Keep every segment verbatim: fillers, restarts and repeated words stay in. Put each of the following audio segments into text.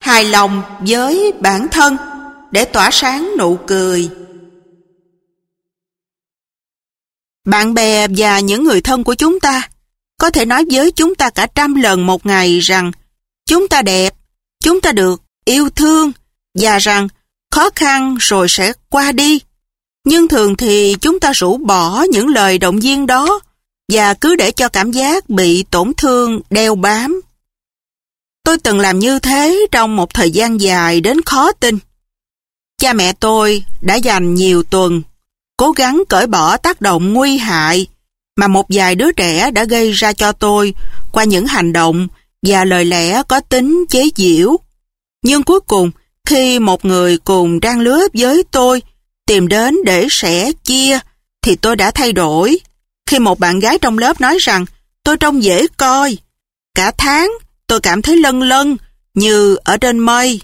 hài lòng với bản thân để tỏa sáng nụ cười. Bạn bè và những người thân của chúng ta có thể nói với chúng ta cả trăm lần một ngày rằng chúng ta đẹp, chúng ta được yêu thương và rằng khó khăn rồi sẽ qua đi. Nhưng thường thì chúng ta rũ bỏ những lời động viên đó và cứ để cho cảm giác bị tổn thương đeo bám. Tôi từng làm như thế trong một thời gian dài đến khó tin. Cha mẹ tôi đã dành nhiều tuần cố gắng cởi bỏ tác động nguy hại mà một vài đứa trẻ đã gây ra cho tôi qua những hành động và lời lẽ có tính chế giễu. Nhưng cuối cùng, khi một người cùng trang lứa với tôi tìm đến để sẻ chia, thì tôi đã thay đổi. Khi một bạn gái trong lớp nói rằng tôi trông dễ coi, cả tháng tôi cảm thấy lân lân như ở trên mây.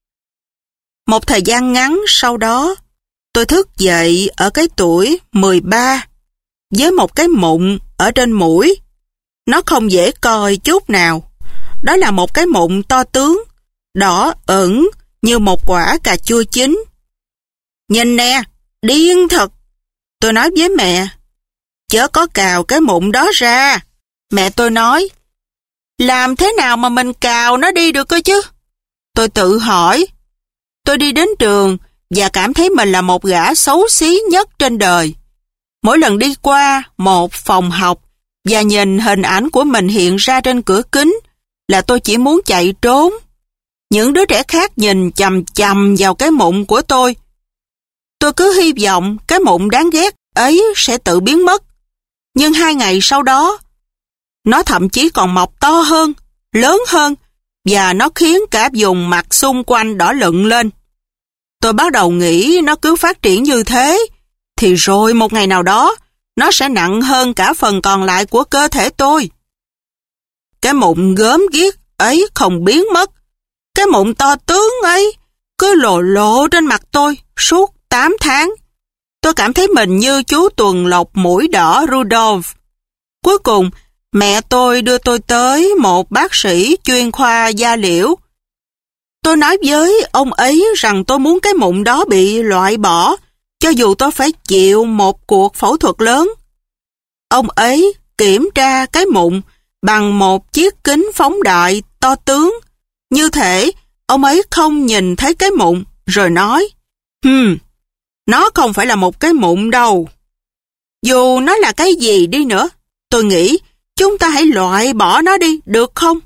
Một thời gian ngắn sau đó, tôi thức dậy ở cái tuổi mười ba với một cái mụn ở trên mũi. Nó không dễ coi chút nào. Đó là một cái mụn to tướng, đỏ ửng như một quả cà chua chín. Nhìn nè, điên thật. Tôi nói với mẹ, chớ có cào cái mụn đó ra. Mẹ tôi nói, làm thế nào mà mình cào nó đi được cơ chứ? Tôi tự hỏi. Tôi đi đến trường và cảm thấy mình là một gã xấu xí nhất trên đời. Mỗi lần đi qua một phòng học và nhìn hình ảnh của mình hiện ra trên cửa kính là tôi chỉ muốn chạy trốn. Những đứa trẻ khác nhìn chằm chằm vào cái mụn của tôi. Tôi cứ hy vọng cái mụn đáng ghét ấy sẽ tự biến mất. Nhưng hai ngày sau đó, nó thậm chí còn mọc to hơn, lớn hơn, và nó khiến cả vùng mặt xung quanh đỏ lựng lên. Tôi bắt đầu nghĩ nó cứ phát triển như thế, thì rồi một ngày nào đó, nó sẽ nặng hơn cả phần còn lại của cơ thể tôi. Cái mụn gớm ghiếc ấy không biến mất. Cái mụn to tướng ấy cứ lồ lộ trên mặt tôi suốt tám tháng. Tôi cảm thấy mình như chú tuần lộc mũi đỏ Rudolph. Cuối cùng, mẹ tôi đưa tôi tới một bác sĩ chuyên khoa da liễu. Tôi nói với ông ấy rằng tôi muốn cái mụn đó bị loại bỏ, cho dù tôi phải chịu một cuộc phẫu thuật lớn. Ông ấy kiểm tra cái mụn bằng một chiếc kính phóng đại to tướng. Như thể ông ấy không nhìn thấy cái mụn, rồi nói, Hừm, nó không phải là một cái mụn đâu. Dù nó là cái gì đi nữa, tôi nghĩ chúng ta hãy loại bỏ nó đi, được không?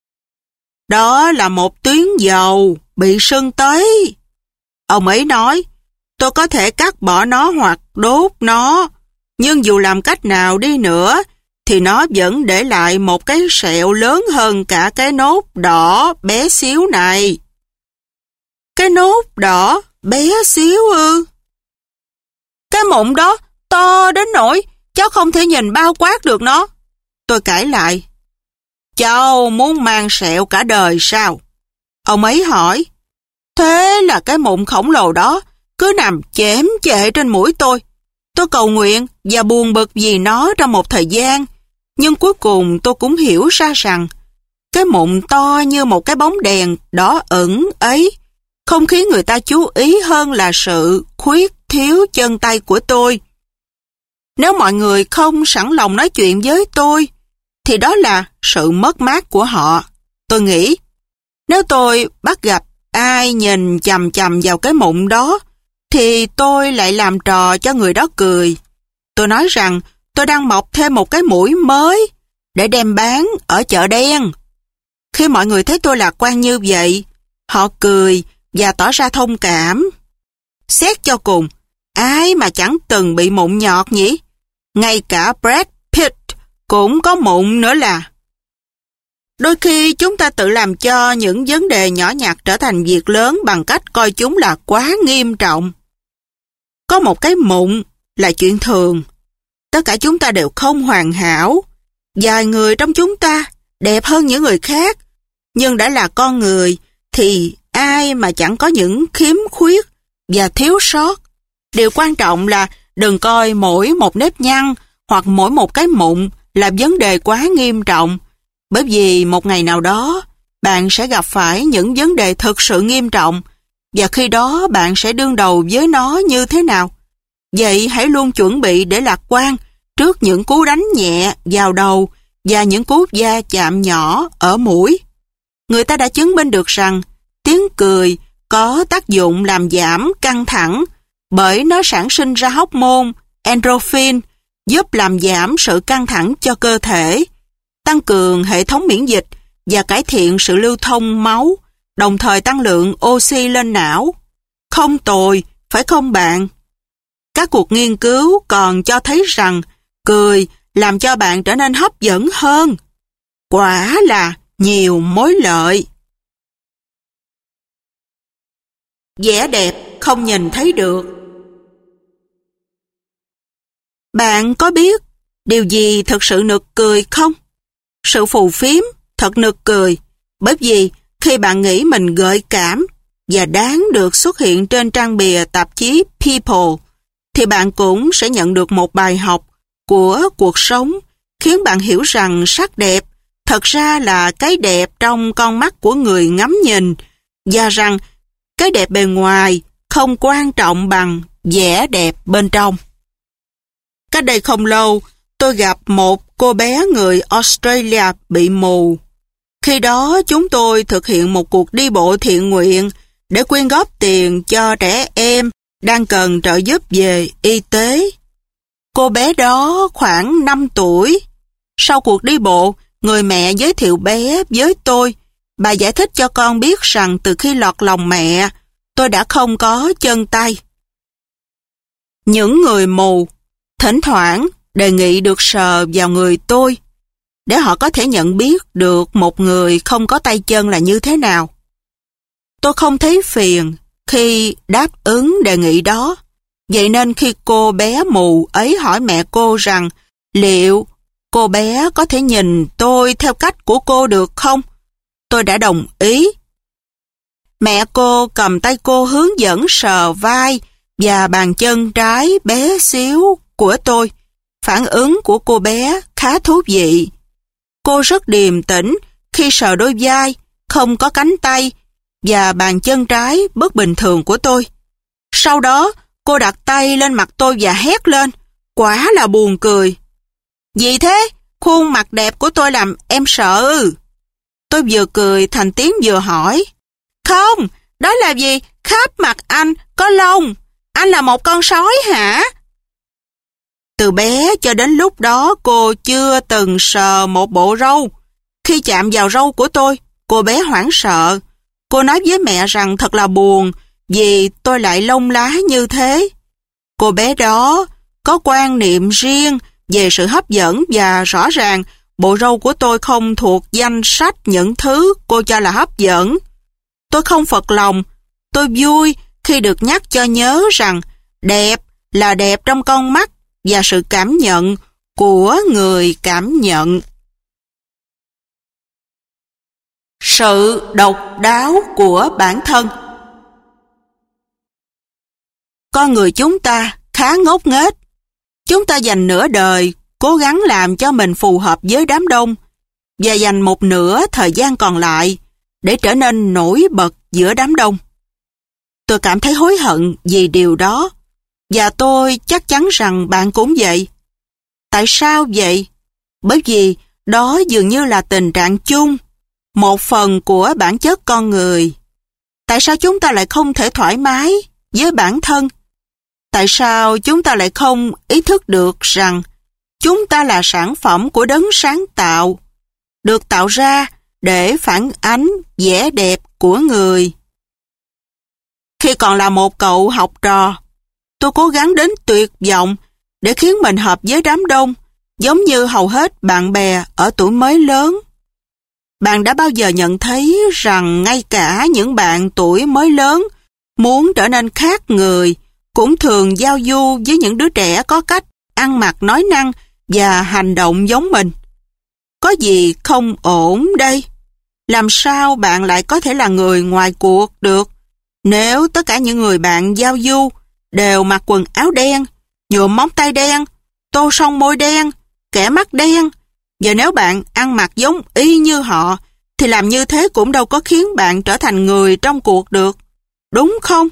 Đó là một tuyến dầu bị sưng tấy. Ông ấy nói, tôi có thể cắt bỏ nó hoặc đốt nó, nhưng dù làm cách nào đi nữa, thì nó vẫn để lại một cái sẹo lớn hơn cả cái nốt đỏ bé xíu này. Cái nốt đỏ bé xíu ư? Cái mụn đó to đến nỗi cháu không thể nhìn bao quát được nó. Tôi cãi lại. Cháu muốn mang sẹo cả đời sao? Ông ấy hỏi. Thế là cái mụn khổng lồ đó cứ nằm chém chệ trên mũi tôi. Tôi cầu nguyện và buồn bực vì nó trong một thời gian. Nhưng cuối cùng tôi cũng hiểu ra rằng cái mụn to như một cái bóng đèn đỏ ửng ấy không khiến người ta chú ý hơn là sự khuyết thiếu chân tay của tôi. Nếu mọi người không sẵn lòng nói chuyện với tôi, thì đó là sự mất mát của họ. Tôi nghĩ, nếu tôi bắt gặp ai nhìn chằm chằm vào cái mụn đó, thì tôi lại làm trò cho người đó cười. Tôi nói rằng tôi đang mọc thêm một cái mũi mới để đem bán ở chợ đen. Khi mọi người thấy tôi lạc quan như vậy, họ cười và tỏ ra thông cảm. Xét cho cùng, ai mà chẳng từng bị mụn nhọt nhỉ? Ngay cả Brad Pitt cũng có mụn nữa là. Đôi khi chúng ta tự làm cho những vấn đề nhỏ nhặt trở thành việc lớn bằng cách coi chúng là quá nghiêm trọng. Có một cái mụn là chuyện thường. Tất cả chúng ta đều không hoàn hảo. Vài người trong chúng ta đẹp hơn những người khác, nhưng đã là con người thì ai mà chẳng có những khiếm khuyết và thiếu sót. Điều quan trọng là đừng coi mỗi một nếp nhăn hoặc mỗi một cái mụn là vấn đề quá nghiêm trọng, bởi vì một ngày nào đó bạn sẽ gặp phải những vấn đề thực sự nghiêm trọng, và khi đó bạn sẽ đương đầu với nó như thế nào? Vậy hãy luôn chuẩn bị để lạc quan trước những cú đánh nhẹ vào đầu và những cú va chạm nhỏ ở mũi. Người ta đã chứng minh được rằng tiếng cười có tác dụng làm giảm căng thẳng bởi nó sản sinh ra hormone endorphin giúp làm giảm sự căng thẳng cho cơ thể, tăng cường hệ thống miễn dịch và cải thiện sự lưu thông máu, đồng thời tăng lượng oxy lên não. Không tồi, phải không bạn? Các cuộc nghiên cứu còn cho thấy rằng cười làm cho bạn trở nên hấp dẫn hơn. Quả là nhiều mối lợi. Vẻ đẹp không nhìn thấy được. Bạn có biết điều gì thực sự nực cười không? Sự phù phiếm thật nực cười, bởi vì khi bạn nghĩ mình gợi cảm và đáng được xuất hiện trên trang bìa tạp chí People, thì bạn cũng sẽ nhận được một bài học của cuộc sống khiến bạn hiểu rằng sắc đẹp thật ra là cái đẹp trong con mắt của người ngắm nhìn, và rằng cái đẹp bề ngoài không quan trọng bằng vẻ đẹp bên trong. Cách đây không lâu, tôi gặp một cô bé người Australia bị mù. Khi đó chúng tôi thực hiện một cuộc đi bộ thiện nguyện để quyên góp tiền cho trẻ em đang cần trợ giúp về y tế. Cô bé đó khoảng năm tuổi. Sau cuộc đi bộ, người mẹ giới thiệu bé với tôi. Bà giải thích cho con biết rằng từ khi lọt lòng mẹ, tôi đã không có chân tay. Những người mù thỉnh thoảng đề nghị được sờ vào người tôi để họ có thể nhận biết được một người không có tay chân là như thế nào. Tôi không thấy phiền khi đáp ứng đề nghị đó. Vậy nên khi cô bé mù ấy hỏi mẹ cô rằng liệu cô bé có thể nhìn tôi theo cách của cô được không, tôi đã đồng ý. Mẹ cô cầm tay cô hướng dẫn sờ vai và bàn chân trái bé xíu của tôi. Phản ứng của cô bé khá thú vị. Cô rất điềm tĩnh khi sờ đôi vai, không có cánh tay và bàn chân trái bất bình thường của tôi. Sau đó, cô đặt tay lên mặt tôi và hét lên. Quả là buồn cười. Gì thế? Khuôn mặt đẹp của tôi làm em sợ ư? Tôi vừa cười thành tiếng vừa hỏi. Không, đó là gì? Khắp mặt anh có lông. Anh là một con sói hả? Từ bé cho đến lúc đó cô chưa từng sờ một bộ râu. Khi chạm vào râu của tôi, cô bé hoảng sợ. Cô nói với mẹ rằng thật là buồn vì tôi lại lông lá như thế. Cô bé đó có quan niệm riêng về sự hấp dẫn và rõ ràng bộ râu của tôi không thuộc danh sách những thứ cô cho là hấp dẫn. Tôi không phật lòng. Tôi vui khi được nhắc cho nhớ rằng đẹp là đẹp trong con mắt và sự cảm nhận của người cảm nhận. Sự độc đáo của bản thân. Con người chúng ta khá ngốc nghếch. Chúng ta dành nửa đời cố gắng làm cho mình phù hợp với đám đông và dành một nửa thời gian còn lại để trở nên nổi bật giữa đám đông. Tôi cảm thấy hối hận vì điều đó, và tôi chắc chắn rằng bạn cũng vậy. Tại sao vậy? Bởi vì đó dường như là tình trạng chung, một phần của bản chất con người. Tại sao chúng ta lại không thể thoải mái với bản thân? Tại sao chúng ta lại không ý thức được rằng chúng ta là sản phẩm của đấng sáng tạo, được tạo ra để phản ánh vẻ đẹp của người? Khi còn là một cậu học trò, tôi cố gắng đến tuyệt vọng để khiến mình hợp với đám đông, giống như hầu hết bạn bè ở tuổi mới lớn. Bạn đã bao giờ nhận thấy rằng ngay cả những bạn tuổi mới lớn muốn trở nên khác người cũng thường giao du với những đứa trẻ có cách ăn mặc nói năng và hành động giống mình? Có gì không ổn đây? Làm sao bạn lại có thể là người ngoài cuộc được nếu tất cả những người bạn giao du đều mặc quần áo đen, nhuộm móng tay đen, tô son môi đen, kẻ mắt đen, và nếu bạn ăn mặc giống y như họ thì làm như thế cũng đâu có khiến bạn trở thành người trong cuộc được, đúng không?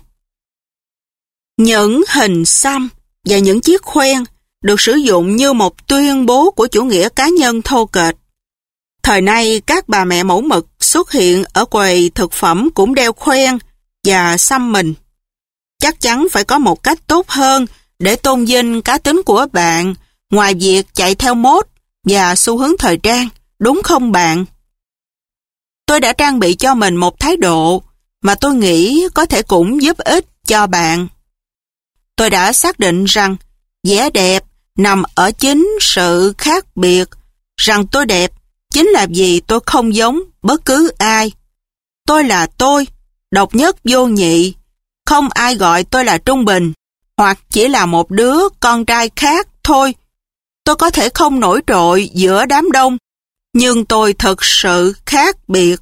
Những hình xăm và những chiếc khoen được sử dụng như một tuyên bố của chủ nghĩa cá nhân thô kệch. Thời nay, các bà mẹ mẫu mực xuất hiện ở quầy thực phẩm cũng đeo khoen và xăm mình. Chắc chắn phải có một cách tốt hơn để tôn vinh cá tính của bạn, ngoài việc chạy theo mốt và xu hướng thời trang, đúng không bạn? Tôi đã trang bị cho mình một thái độ mà tôi nghĩ có thể cũng giúp ích cho bạn. Tôi đã xác định rằng vẻ đẹp nằm ở chính sự khác biệt, rằng tôi đẹp chính là vì tôi không giống bất cứ ai. Tôi là tôi, độc nhất vô nhị, không ai gọi tôi là trung bình, hoặc chỉ là một đứa con trai khác thôi. Tôi có thể không nổi trội giữa đám đông, nhưng tôi thực sự khác biệt.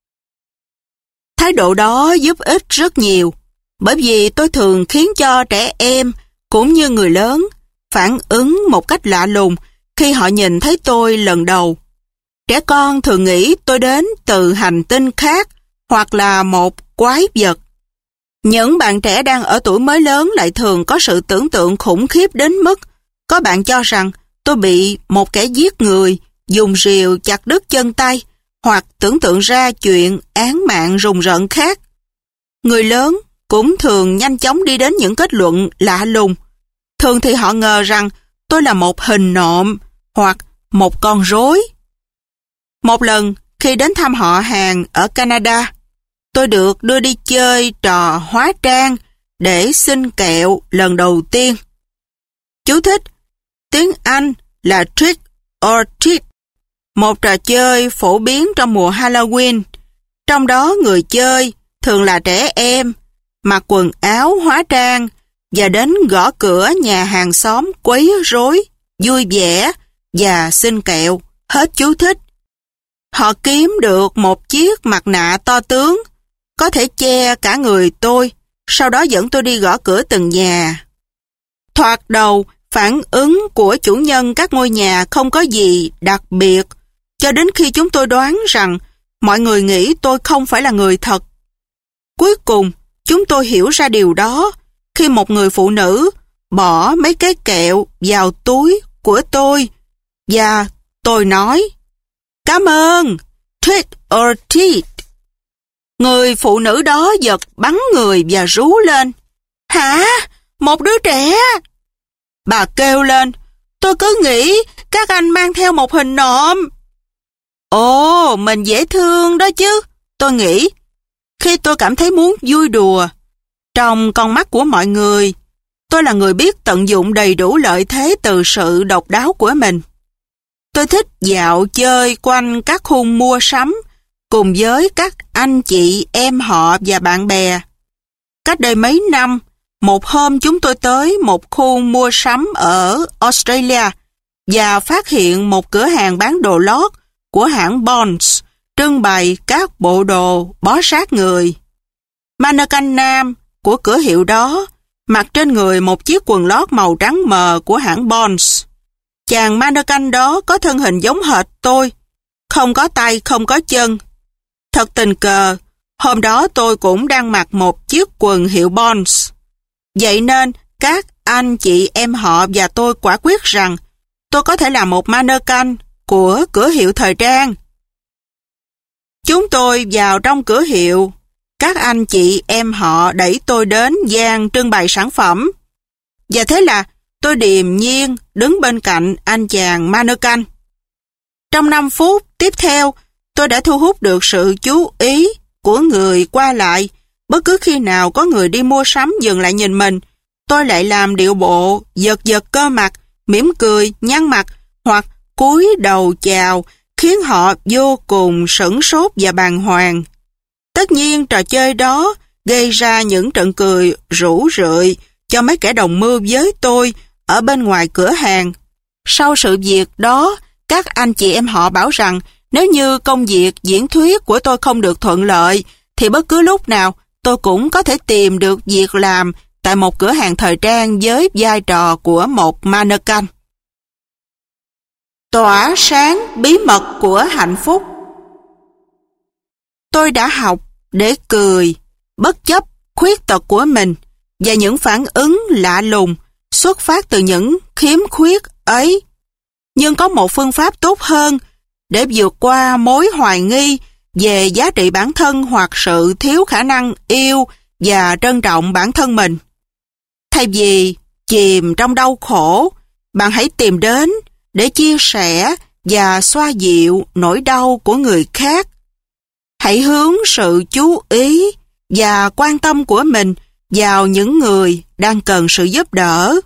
Thái độ đó giúp ích rất nhiều, bởi vì tôi thường khiến cho trẻ em cũng như người lớn phản ứng một cách lạ lùng khi họ nhìn thấy tôi lần đầu. Trẻ con thường nghĩ tôi đến từ hành tinh khác hoặc là một quái vật. Những bạn trẻ đang ở tuổi mới lớn lại thường có sự tưởng tượng khủng khiếp đến mức có bạn cho rằng tôi bị một kẻ giết người dùng rìu chặt đứt chân tay, hoặc tưởng tượng ra chuyện án mạng rùng rợn khác. Người lớn cũng thường nhanh chóng đi đến những kết luận lạ lùng. Thường thì họ ngờ rằng tôi là một hình nộm hoặc một con rối. Một lần khi đến thăm họ hàng ở Canada, tôi được đưa đi chơi trò hóa trang để xin kẹo lần đầu tiên. Chú thích: tiếng Anh là trick or treat, một trò chơi phổ biến trong mùa Halloween. Trong đó người chơi thường là trẻ em, mặc quần áo hóa trang và đến gõ cửa nhà hàng xóm quấy rối, vui vẻ và xin kẹo. Hết chú thích. Họ kiếm được một chiếc mặt nạ to tướng, có thể che cả người tôi, sau đó dẫn tôi đi gõ cửa từng nhà. Thoạt đầu, phản ứng của chủ nhân các ngôi nhà không có gì đặc biệt, cho đến khi chúng tôi đoán rằng mọi người nghĩ tôi không phải là người thật. Cuối cùng, chúng tôi hiểu ra điều đó khi một người phụ nữ bỏ mấy cái kẹo vào túi của tôi và tôi nói: "Cảm ơn, trick or treat." Người phụ nữ đó giật bắn người và rú lên: "Hả? Một đứa trẻ?" Bà kêu lên: "Tôi cứ nghĩ các anh mang theo một hình nộm." Ồ, mình dễ thương đó chứ, tôi nghĩ, khi tôi cảm thấy muốn vui đùa. Trong con mắt của mọi người, tôi là người biết tận dụng đầy đủ lợi thế từ sự độc đáo của mình. Tôi thích dạo chơi quanh các khu mua sắm cùng với các anh chị em họ và bạn bè. Cách đây mấy năm, một hôm chúng tôi tới một khu mua sắm ở Australia và phát hiện một cửa hàng bán đồ lót của hãng Bonds trưng bày các bộ đồ bó sát người. Mannequin nam của cửa hiệu đó mặc trên người một chiếc quần lót màu trắng mờ của hãng Bonds. Chàng mannequin đó có thân hình giống hệt tôi, không có tay, không có chân. Thật tình cờ, hôm đó tôi cũng đang mặc một chiếc quần hiệu Bonds. Vậy nên, các anh chị em họ và tôi quả quyết rằng tôi có thể là một mannequin của cửa hiệu thời trang. Chúng tôi vào trong cửa hiệu. Các anh chị em họ đẩy tôi đến gian trưng bày sản phẩm. Và thế là tôi điềm nhiên đứng bên cạnh anh chàng mannequin. Trong năm phút tiếp theo, tôi đã thu hút được sự chú ý của người qua lại. Bất cứ khi nào có người đi mua sắm dừng lại nhìn mình, tôi lại làm điệu bộ, giật giật cơ mặt, mỉm cười, nhăn mặt hoặc cúi đầu chào, khiến họ vô cùng sửng sốt và bàng hoàng. Tất nhiên trò chơi đó gây ra những trận cười rủ rượi cho mấy kẻ đồng mưu với tôi ở bên ngoài cửa hàng. Sau sự việc đó, các anh chị em họ bảo rằng nếu như công việc diễn thuyết của tôi không được thuận lợi, thì bất cứ lúc nào tôi cũng có thể tìm được việc làm tại một cửa hàng thời trang với vai trò của một mannequin. Tỏa sáng bí mật của hạnh phúc. Tôi đã học để cười, bất chấp khuyết tật của mình và những phản ứng lạ lùng xuất phát từ những khiếm khuyết ấy. Nhưng có một phương pháp tốt hơn để vượt qua mối hoài nghi về giá trị bản thân hoặc sự thiếu khả năng yêu và trân trọng bản thân mình. Thay vì chìm trong đau khổ, bạn hãy tìm đến để chia sẻ và xoa dịu nỗi đau của người khác. Hãy hướng sự chú ý và quan tâm của mình vào những người đang cần sự giúp đỡ.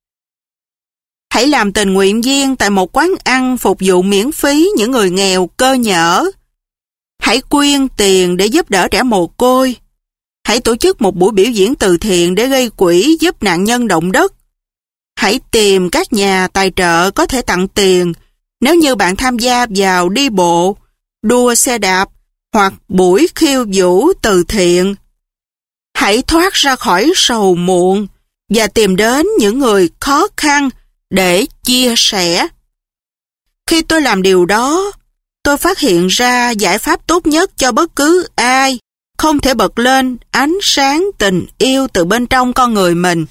Hãy làm tình nguyện viên tại một quán ăn phục vụ miễn phí những người nghèo cơ nhỡ. Hãy quyên tiền để giúp đỡ trẻ mồ côi. Hãy tổ chức một buổi biểu diễn từ thiện để gây quỹ giúp nạn nhân động đất. Hãy tìm các nhà tài trợ có thể tặng tiền nếu như bạn tham gia vào đi bộ, đua xe đạp hoặc buổi khiêu vũ từ thiện. Hãy thoát ra khỏi sầu muộn và tìm đến những người khó khăn để chia sẻ. Khi tôi làm điều đó, tôi phát hiện ra giải pháp tốt nhất cho bất cứ ai không thể bật lên ánh sáng tình yêu từ bên trong con người mình.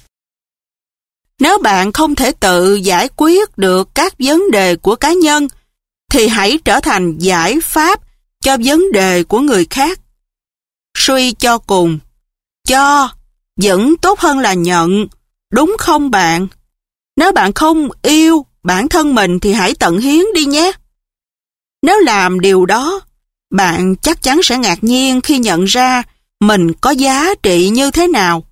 Nếu bạn không thể tự giải quyết được các vấn đề của cá nhân, thì hãy trở thành giải pháp cho vấn đề của người khác. Suy cho cùng, cho vẫn tốt hơn là nhận, đúng không bạn? Nếu bạn không yêu bản thân mình thì hãy tận hiến đi nhé. Nếu làm điều đó, bạn chắc chắn sẽ ngạc nhiên khi nhận ra mình có giá trị như thế nào.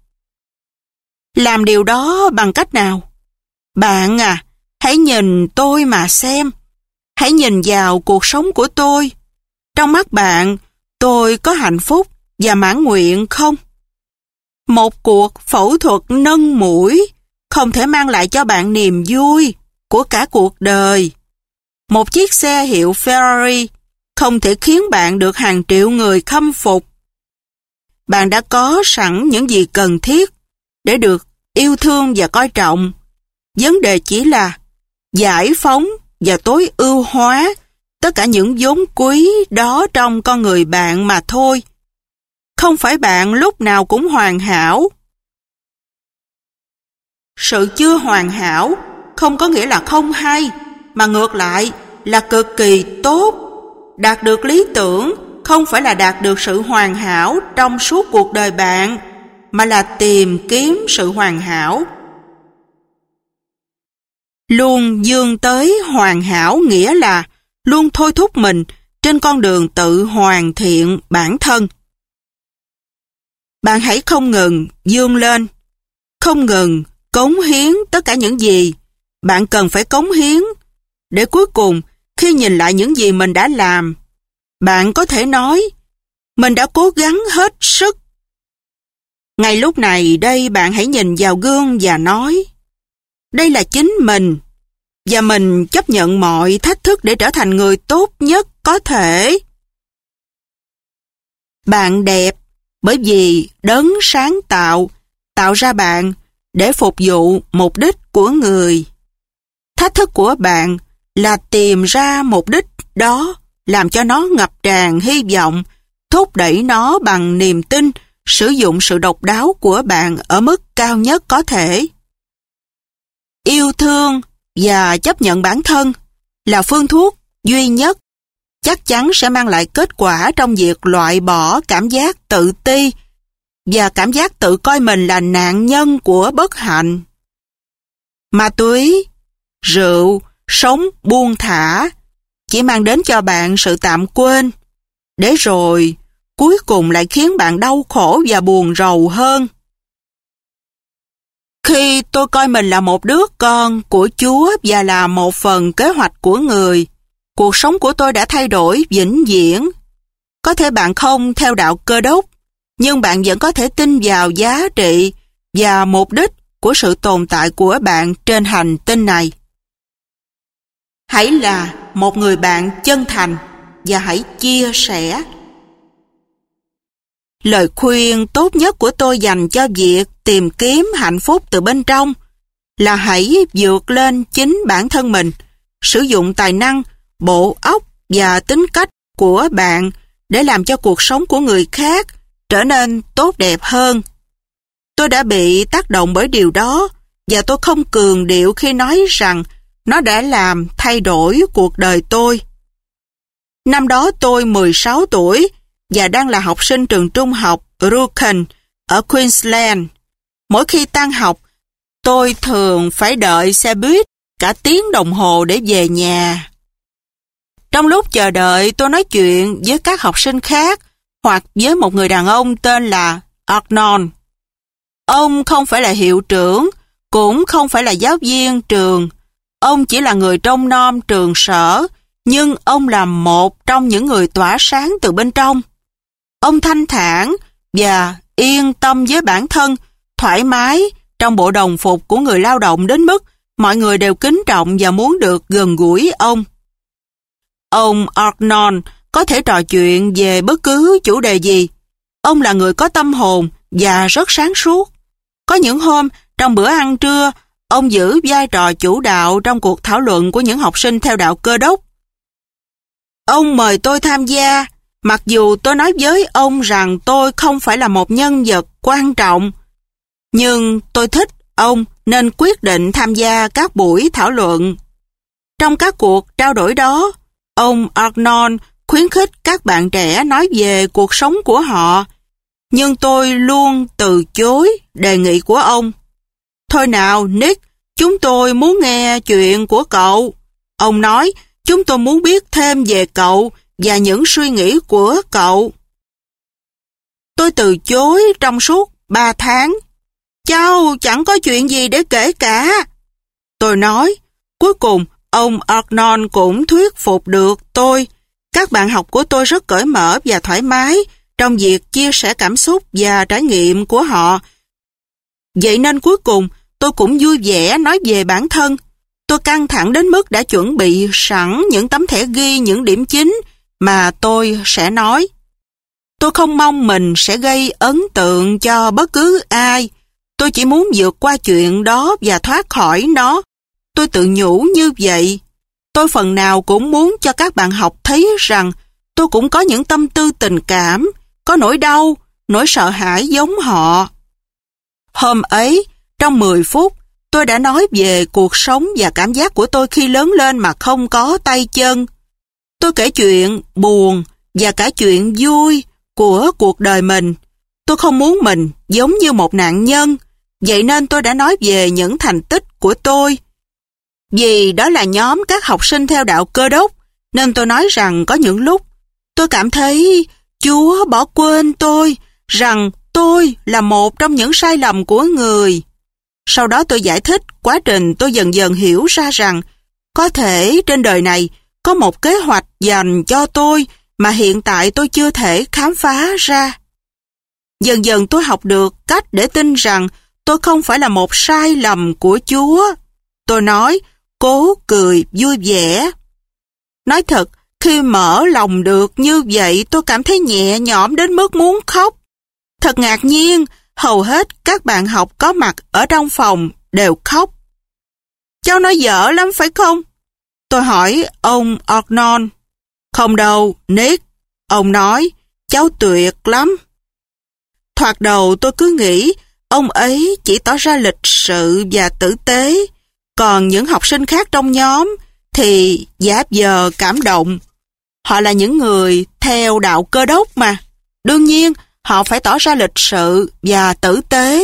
Làm điều đó bằng cách nào? Bạn à, hãy nhìn tôi mà xem. Hãy nhìn vào cuộc sống của tôi. Trong mắt bạn, tôi có hạnh phúc và mãn nguyện không? Một cuộc phẫu thuật nâng mũi không thể mang lại cho bạn niềm vui của cả cuộc đời. Một chiếc xe hiệu Ferrari không thể khiến bạn được hàng triệu người khâm phục. Bạn đã có sẵn những gì cần thiết để được yêu thương và coi trọng. Vấn đề chỉ là giải phóng và tối ưu hóa tất cả những vốn quý đó trong con người bạn mà thôi. Không phải bạn lúc nào cũng hoàn hảo. Sự chưa hoàn hảo không có nghĩa là không hay, mà ngược lại là cực kỳ tốt. Đạt được lý tưởng không phải là đạt được sự hoàn hảo trong suốt cuộc đời bạn, mà là tìm kiếm sự hoàn hảo. Luôn vươn tới hoàn hảo nghĩa là luôn thôi thúc mình trên con đường tự hoàn thiện bản thân. Bạn hãy không ngừng vươn lên, không ngừng cống hiến tất cả những gì bạn cần phải cống hiến, để cuối cùng khi nhìn lại những gì mình đã làm, bạn có thể nói, mình đã cố gắng hết sức. Ngay lúc này đây bạn hãy nhìn vào gương và nói, đây là chính mình, và mình chấp nhận mọi thách thức để trở thành người tốt nhất có thể. Bạn đẹp bởi vì đấng sáng tạo, tạo ra bạn để phục vụ mục đích của người. Thách thức của bạn là tìm ra mục đích đó, làm cho nó ngập tràn hy vọng, thúc đẩy nó bằng niềm tin, sử dụng sự độc đáo của bạn ở mức cao nhất có thể. Yêu thương và chấp nhận bản thân là phương thuốc duy nhất chắc chắn sẽ mang lại kết quả trong việc loại bỏ cảm giác tự ti và cảm giác tự coi mình là nạn nhân của bất hạnh. Ma túy, rượu, sống buông thả chỉ mang đến cho bạn sự tạm quên, để rồi cuối cùng lại khiến bạn đau khổ và buồn rầu hơn. Khi tôi coi mình là một đứa con của Chúa và là một phần kế hoạch của người, cuộc sống của tôi đã thay đổi vĩnh viễn. Có thể bạn không theo đạo Cơ Đốc, nhưng bạn vẫn có thể tin vào giá trị và mục đích của sự tồn tại của bạn trên hành tinh này. Hãy là một người bạn chân thành và hãy chia sẻ. Lời khuyên tốt nhất của tôi dành cho việc tìm kiếm hạnh phúc từ bên trong là hãy vượt lên chính bản thân mình, sử dụng tài năng, bộ óc và tính cách của bạn để làm cho cuộc sống của người khác trở nên tốt đẹp hơn. Tôi đã bị tác động bởi điều đó và tôi không cường điệu khi nói rằng nó đã làm thay đổi cuộc đời tôi. Năm đó tôi mười sáu tuổi và đang là học sinh trường trung học Rutland ở Queensland. Mỗi khi tan học, tôi thường phải đợi xe buýt cả tiếng đồng hồ để về nhà. Trong lúc chờ đợi, tôi nói chuyện với các học sinh khác hoặc với một người đàn ông tên là Arnold. Ông không phải là hiệu trưởng, cũng không phải là giáo viên trường. Ông chỉ là người trông nom trường sở, nhưng ông là một trong những người tỏa sáng từ bên trong. Ông thanh thản và yên tâm với bản thân, thoải mái trong bộ đồng phục của người lao động đến mức mọi người đều kính trọng và muốn được gần gũi ông. Ông Arnold có thể trò chuyện về bất cứ chủ đề gì. Ông là người có tâm hồn và rất sáng suốt. Có những hôm, trong bữa ăn trưa, ông giữ vai trò chủ đạo trong cuộc thảo luận của những học sinh theo đạo Cơ đốc. Ông mời tôi tham gia, mặc dù tôi nói với ông rằng tôi không phải là một nhân vật quan trọng. Nhưng tôi thích ông nên quyết định tham gia các buổi thảo luận. Trong các cuộc trao đổi đó, ông Arnold khuyến khích các bạn trẻ nói về cuộc sống của họ, nhưng tôi luôn từ chối đề nghị của ông. Thôi nào, Nick, chúng tôi muốn nghe chuyện của cậu. Ông nói, chúng tôi muốn biết thêm về cậu và những suy nghĩ của cậu. Tôi từ chối trong suốt ba tháng. Cháu chẳng có chuyện gì để kể cả. Tôi nói, cuối cùng ông Arnold cũng thuyết phục được tôi. Các bạn học của tôi rất cởi mở và thoải mái trong việc chia sẻ cảm xúc và trải nghiệm của họ. Vậy nên cuối cùng tôi cũng vui vẻ nói về bản thân. Tôi căng thẳng đến mức đã chuẩn bị sẵn những tấm thẻ ghi những điểm chính mà tôi sẽ nói. Tôi không mong mình sẽ gây ấn tượng cho bất cứ ai. Tôi chỉ muốn vượt qua chuyện đó và thoát khỏi nó. Tôi tự nhủ như vậy. Tôi phần nào cũng muốn cho các bạn học thấy rằng tôi cũng có những tâm tư tình cảm, có nỗi đau, nỗi sợ hãi giống họ. Hôm ấy, trong mười phút, tôi đã nói về cuộc sống và cảm giác của tôi khi lớn lên mà không có tay chân. Tôi kể chuyện buồn và cả chuyện vui của cuộc đời mình. Tôi không muốn mình giống như một nạn nhân, vậy nên tôi đã nói về những thành tích của tôi. Vì đó là nhóm các học sinh theo đạo Cơ đốc, nên tôi nói rằng có những lúc tôi cảm thấy Chúa bỏ quên tôi, rằng tôi là một trong những sai lầm của người. Sau đó tôi giải thích quá trình tôi dần dần hiểu ra rằng có thể trên đời này có một kế hoạch dành cho tôi mà hiện tại tôi chưa thể khám phá ra. Dần dần tôi học được cách để tin rằng tôi không phải là một sai lầm của Chúa. Tôi nói, cố cười vui vẻ. Nói thật, khi mở lòng được như vậy tôi cảm thấy nhẹ nhõm đến mức muốn khóc. Thật ngạc nhiên, hầu hết các bạn học có mặt ở trong phòng đều khóc. Cháu nói dở lắm phải không? Tôi hỏi ông Arnold. Không đâu, Nick. Ông nói, cháu tuyệt lắm. Thoạt đầu tôi cứ nghĩ ông ấy chỉ tỏ ra lịch sự và tử tế, còn những học sinh khác trong nhóm thì giả vờ cảm động. Họ là những người theo đạo Cơ đốc mà. Đương nhiên, họ phải tỏ ra lịch sự và tử tế.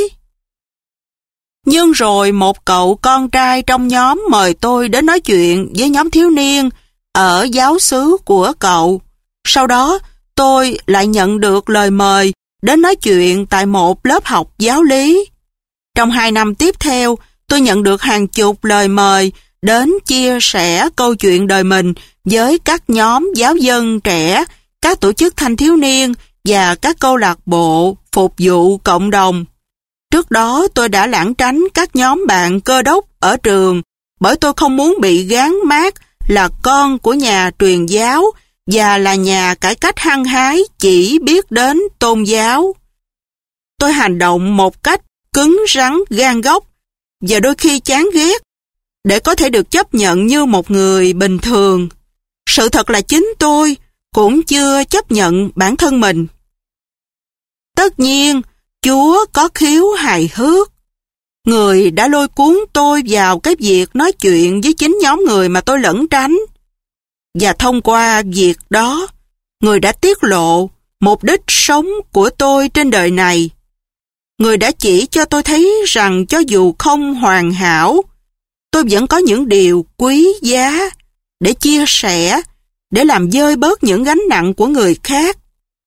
Nhưng rồi một cậu con trai trong nhóm mời tôi đến nói chuyện với nhóm thiếu niên ở giáo xứ của cậu. Sau đó, tôi lại nhận được lời mời đến nói chuyện tại một lớp học giáo lý. Trong hai năm tiếp theo, tôi nhận được hàng chục lời mời đến chia sẻ câu chuyện đời mình với các nhóm giáo dân trẻ, các tổ chức thanh thiếu niên và các câu lạc bộ phục vụ cộng đồng. Trước đó tôi đã lảng tránh các nhóm bạn Cơ đốc ở trường bởi tôi không muốn bị gán mác là con của nhà truyền giáo và là nhà cải cách hăng hái chỉ biết đến tôn giáo. Tôi hành động một cách cứng rắn gan góc và đôi khi chán ghét để có thể được chấp nhận như một người bình thường. Sự thật là chính tôi cũng chưa chấp nhận bản thân mình. Tất nhiên, Chúa có khiếu hài hước. Người đã lôi cuốn tôi vào cái việc nói chuyện với chính nhóm người mà tôi lẩn tránh. Và thông qua việc đó, Người đã tiết lộ mục đích sống của tôi trên đời này. Người đã chỉ cho tôi thấy rằng cho dù không hoàn hảo, tôi vẫn có những điều quý giá để chia sẻ, để làm vơi bớt những gánh nặng của người khác.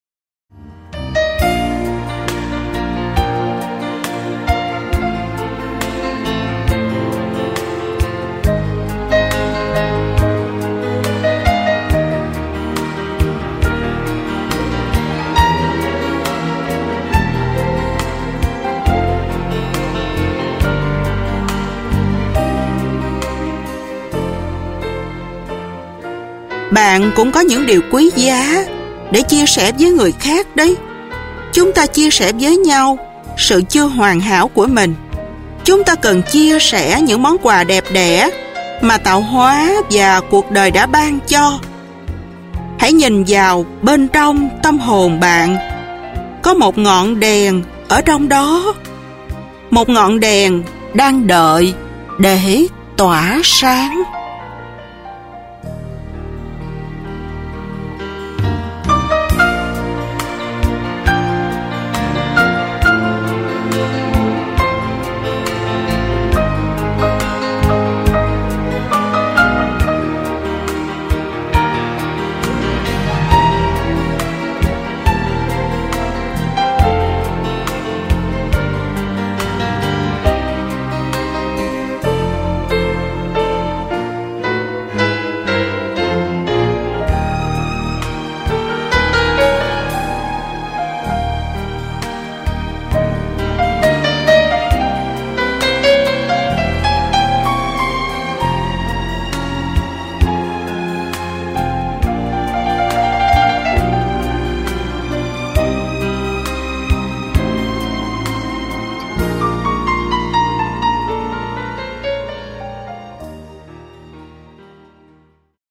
Bạn cũng có những điều quý giá để chia sẻ với người khác đấy. Chúng ta chia sẻ với nhau sự chưa hoàn hảo của mình. Chúng ta cần chia sẻ những món quà đẹp đẽ mà tạo hóa và cuộc đời đã ban cho. Hãy nhìn vào bên trong tâm hồn bạn. Có một ngọn đèn ở trong đó. Một ngọn đèn đang đợi để tỏa sáng.